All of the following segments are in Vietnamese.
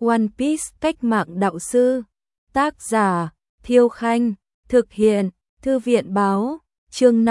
One Piece cách mạng đạo sư. Tác giả Thiêu Khanh. Thực hiện Thư viện Báo. Chương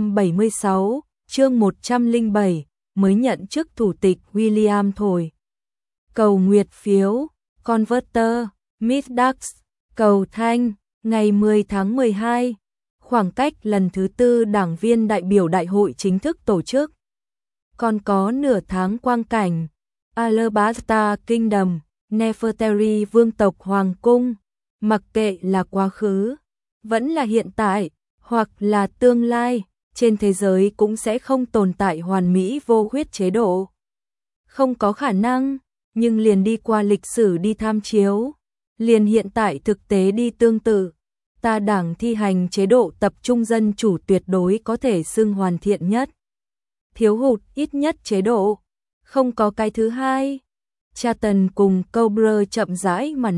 576, chương 107, mới nhận chức thủ tịch William thổi. Cầu nguyệt phiếu, Converter, Middax, cầu thanh, ngày 10 tháng 12, khoảng cách lần thứ 4 đảng viên đại biểu đại hội chính thức tổ chức. Còn có nửa tháng quang cảnh, Alabasta Kingdom, Nefertari vương tộc Hoàng cung, mặc kệ là quá khứ, vẫn là hiện tại, hoặc là tương lai, trên thế giới cũng sẽ không tồn tại hoàn mỹ vô khuyết chế độ. Không có khả năng, nhưng liền đi qua lịch sử đi tham chiếu, liền hiện tại thực tế đi tương tự. Ta đảng thi hành chế độ tập trung dân chủ tuyệt đối có thể xưng hoàn thiện nhất. Thiếu hụt ít nhất chế độ, không có cái thứ hai. Charlton cùng Cobra chậm rãi mà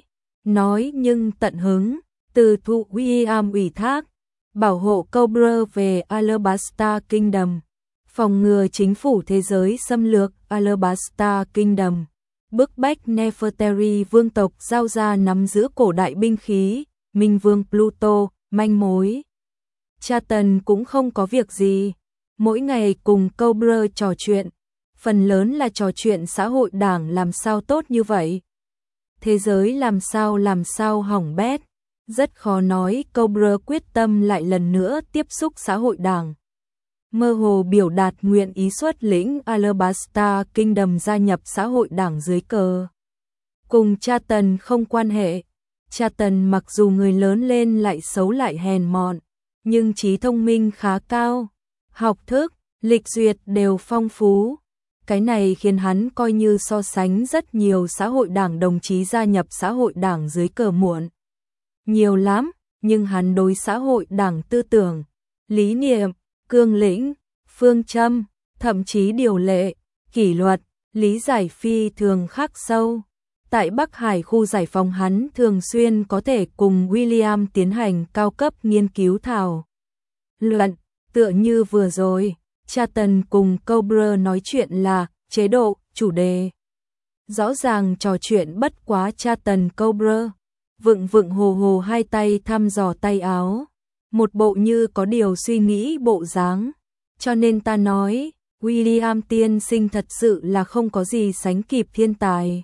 nói nhưng tận hứng, từ thụ William ủy thác, bảo hộ Cobra về Alabasta Kingdom, phòng ngừa chính phủ thế giới xâm lược Alabasta Kingdom, bức bách Nefertari vương tộc giao ra nắm giữ cổ đại binh khí, Minh vương Pluto, manh mối. Charlton cũng không có việc gì, mỗi ngày cùng Cobra trò chuyện, phần lớn là trò chuyện xã hội đảng làm sao tốt như vậy. Thế giới làm sao hỏng bét, rất khó nói. Cobra quyết tâm lại lần nữa tiếp xúc xã hội đảng, mơ hồ biểu đạt nguyện ý xuất lĩnh Alabasta Kingdom gia nhập xã hội đảng dưới cờ. Cùng Charlton không quan hệ. Charlton mặc dù người lớn lên lại xấu lại hèn mọn, nhưng trí thông minh khá cao, học thức, lịch duyệt đều phong phú. Cái này khiến hắn coi như so sánh rất nhiều xã hội đảng đồng chí gia nhập xã hội đảng dưới cờ muộn. Nhiều lắm, nhưng hắn đối xã hội đảng tư tưởng, lý niệm, cương lĩnh, phương châm, thậm chí điều lệ, kỷ luật, lý giải phi thường khắc sâu. Tại Bắc Hải khu giải phóng hắn thường xuyên có thể cùng William tiến hành cao cấp nghiên cứu thảo luận, tựa như vừa rồi. Charlton cùng Cobra nói chuyện là chế độ, chủ đề. Rõ ràng trò chuyện bất quá Charlton Cobra, vựng hồ hồ hai tay thăm dò tay áo, một bộ như có điều suy nghĩ bộ dáng. Cho nên ta nói, William tiên sinh thật sự là không có gì sánh kịp thiên tài.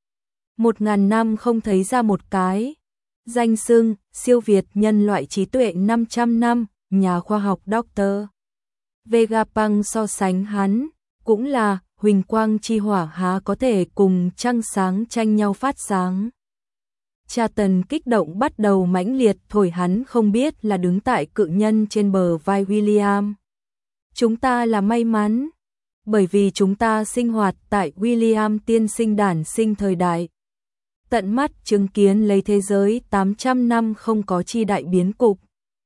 1000 năm không thấy ra một cái. Danh xưng, siêu việt nhân loại trí tuệ 500 năm, nhà khoa học Dr. Vegapunk so sánh hắn, cũng là huỳnh quang chi hỏa há có thể cùng trăng sáng tranh nhau phát sáng. Charlton kích động bắt đầu mãnh liệt thổi hắn không biết là đứng tại cự nhân trên bờ vai William. Chúng ta là may mắn, bởi vì chúng ta sinh hoạt tại William tiên sinh đản sinh thời đại. Tận mắt chứng kiến lấy thế giới 800 năm không có chi đại biến cục.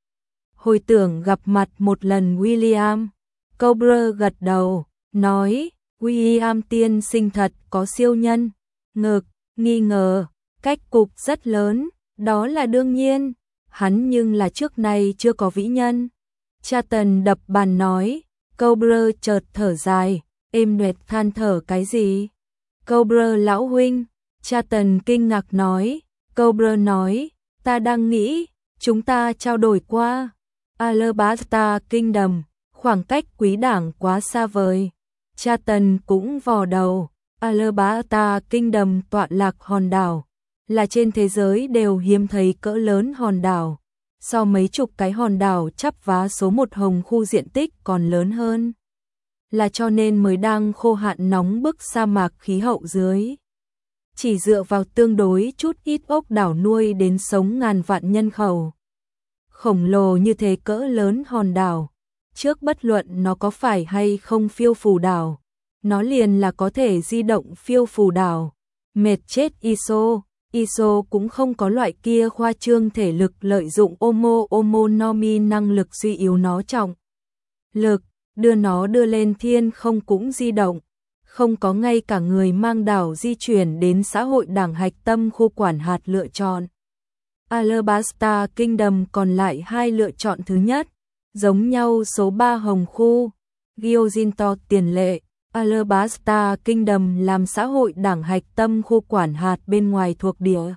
Hồi tưởng gặp mặt một lần William, Cobra gật đầu, nói, William tiên sinh thật có siêu nhân, nghi ngờ, cách cục rất lớn, đó là đương nhiên, hắn nhưng là trước nay chưa có vĩ nhân. Charlton đập bàn nói, Cobra chợt thở dài, êm nhuệt than thở cái gì? Cobra lão huynh, Charlton kinh ngạc nói, Cobra nói, ta đang nghĩ, chúng ta trao đổi qua Alabasta Kingdom, khoảng cách quý đảng quá xa vời. Charlton cũng vò đầu, Alabasta Kingdom tọa lạc hòn đảo, là trên thế giới đều hiếm thấy cỡ lớn hòn đảo, so mấy chục cái hòn đảo chắp vá số một hồng khu diện tích còn lớn hơn. Là cho nên mới đang khô hạn nóng bức sa mạc khí hậu dưới. Chỉ dựa vào tương đối chút ít ốc đảo nuôi đến sống ngàn vạn nhân khẩu. Khổng lồ như thế cỡ lớn hòn đảo, trước bất luận nó có phải hay không phiêu phù đảo, nó liền là có thể di động phiêu phù đảo. Mệt chết ISO cũng không có loại kia khoa trương thể lực lợi dụng omonomi năng lực suy yếu nó trọng lực, đưa nó đưa lên thiên không cũng di động. Không có ngay cả người mang đảo di chuyển đến xã hội đảng hạch tâm khu quản hạt lựa chọn. Alabasta Kingdom còn lại hai lựa chọn thứ nhất, giống nhau số 3 hồng khu, Gyojinto tiền lệ, Alabasta Kingdom làm xã hội đảng hạch tâm khu quản hạt bên ngoài thuộc địa.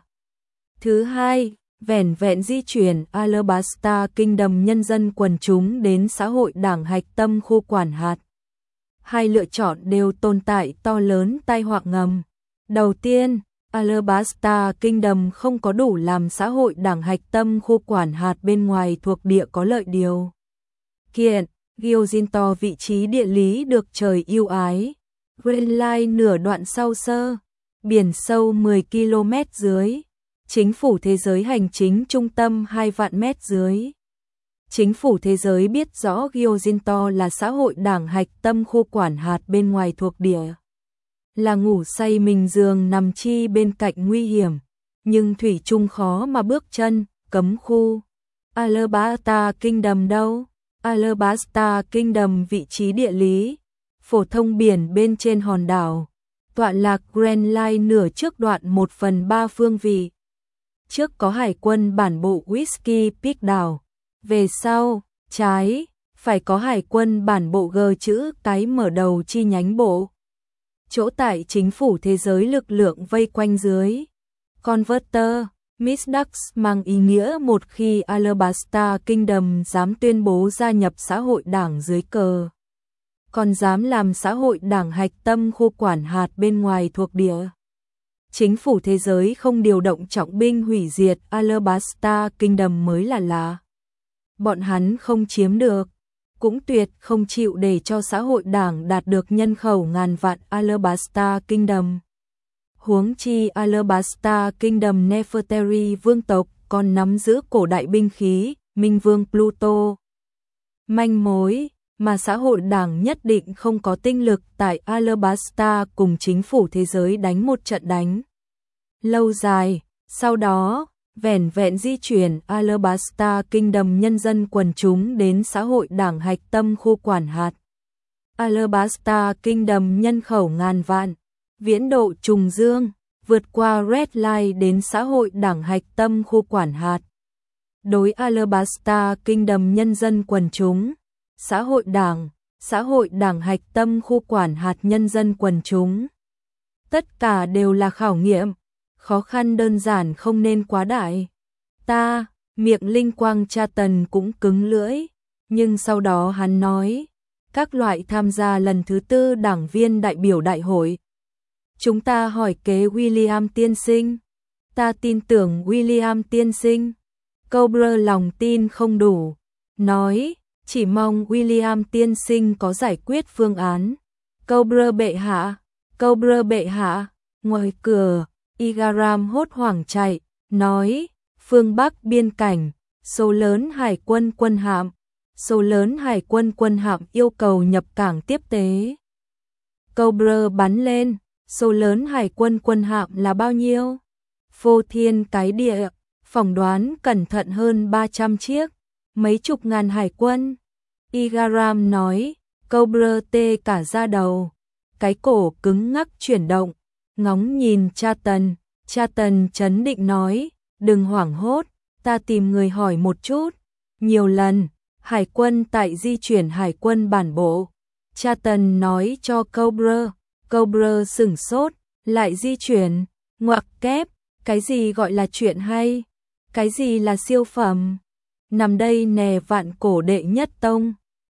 Thứ hai, vẻn vẹn di chuyển Alabasta Kingdom nhân dân quần chúng đến xã hội đảng hạch tâm khu quản hạt. Hai lựa chọn đều tồn tại to lớn tai họa ngầm. Đầu tiên, Alabasta Kingdom không có đủ làm xã hội đảng hạch tâm khu quản hạt bên ngoài thuộc địa có lợi điều kiện. Gyojinto vị trí địa lý được trời ưu ái. Grand Line nửa đoạn sau sơ. Biển sâu 10 km dưới. Chính phủ thế giới hành chính trung tâm 2 vạn mét dưới. Chính phủ thế giới biết rõ Gyojinto là xã hội đảng hạch tâm khu quản hạt bên ngoài thuộc địa. Là ngủ say mình giường nằm chi bên cạnh nguy hiểm. Nhưng thủy chung khó mà bước chân, cấm khu. Alabasta Kingdom đâu? Alabasta Kingdom vị trí địa lý. Phổ thông biển bên trên hòn đảo. Tọa lạc Grand Line nửa trước đoạn 1/3 phương vị. Trước có hải quân bản bộ Whiskey Peak đảo. Về sau, trái, phải có hải quân bản bộ G chữ cái mở đầu chi nhánh bộ. Chỗ tại chính phủ thế giới lực lượng vây quanh dưới. Converter, Miss Dux mang ý nghĩa một khi Alabasta Kingdom dám tuyên bố gia nhập xã hội đảng dưới cờ. Còn dám làm xã hội đảng hạch tâm khu quản hạt bên ngoài thuộc địa. Chính phủ thế giới không điều động trọng binh hủy diệt Alabasta Kingdom mới là lạ. Bọn hắn không chiếm được, cũng tuyệt không chịu để cho xã hội đảng đạt được nhân khẩu ngàn vạn Alabasta Kingdom. Huống chi Alabasta Kingdom Nefertari vương tộc còn nắm giữ cổ đại binh khí, Minh Vương Pluto. Manh mối mà xã hội đảng nhất định không có tinh lực tại Alabasta cùng chính phủ thế giới đánh một trận đánh lâu dài, sau đó vẻn vẹn di chuyển Alabasta Kingdom nhân dân quần chúng đến xã hội đảng hạch tâm khu quản hạt. Alabasta Kingdom nhân khẩu ngàn vạn, viễn độ trùng dương, vượt qua Red Line đến xã hội đảng hạch tâm khu quản hạt. Đối Alabasta Kingdom nhân dân quần chúng, xã hội đảng hạch tâm khu quản hạt nhân dân quần chúng. Tất cả đều là khảo nghiệm, khó khăn đơn giản không nên quá đại. Miệng linh quang cha Tần cũng cứng lưỡi, nhưng sau đó hắn nói, các loại tham gia lần thứ 4 đảng viên đại biểu đại hội. Chúng ta hỏi kế William tiên sinh. Ta tin tưởng William tiên sinh. Cobra lòng tin không đủ, nói, chỉ mong William tiên sinh có giải quyết phương án. Cobra bệ hạ, ngoài cửa, Igaram hốt hoảng chạy, nói, phương Bắc biên cảnh, số lớn hải quân quân hạm yêu cầu nhập cảng tiếp tế. Cobra bắn lên, số lớn hải quân quân hạm là bao nhiêu? Phô thiên cái địa, phỏng đoán cẩn thận hơn 300 chiếc, mấy chục ngàn hải quân. Igaram nói, Cobra tê cả da đầu, cái cổ cứng ngắc chuyển động, ngóng nhìn cha Tần trấn định nói, đừng hoảng hốt, ta tìm người hỏi một chút. Nhiều lần, hải quân tại di chuyển hải quân bản bộ. Cha Tần nói cho Cobra sửng sốt, lại di chuyển, ngoặc kép, cái gì gọi là chuyện hay, cái gì là siêu phẩm. Nằm đây nè vạn cổ đệ nhất tông.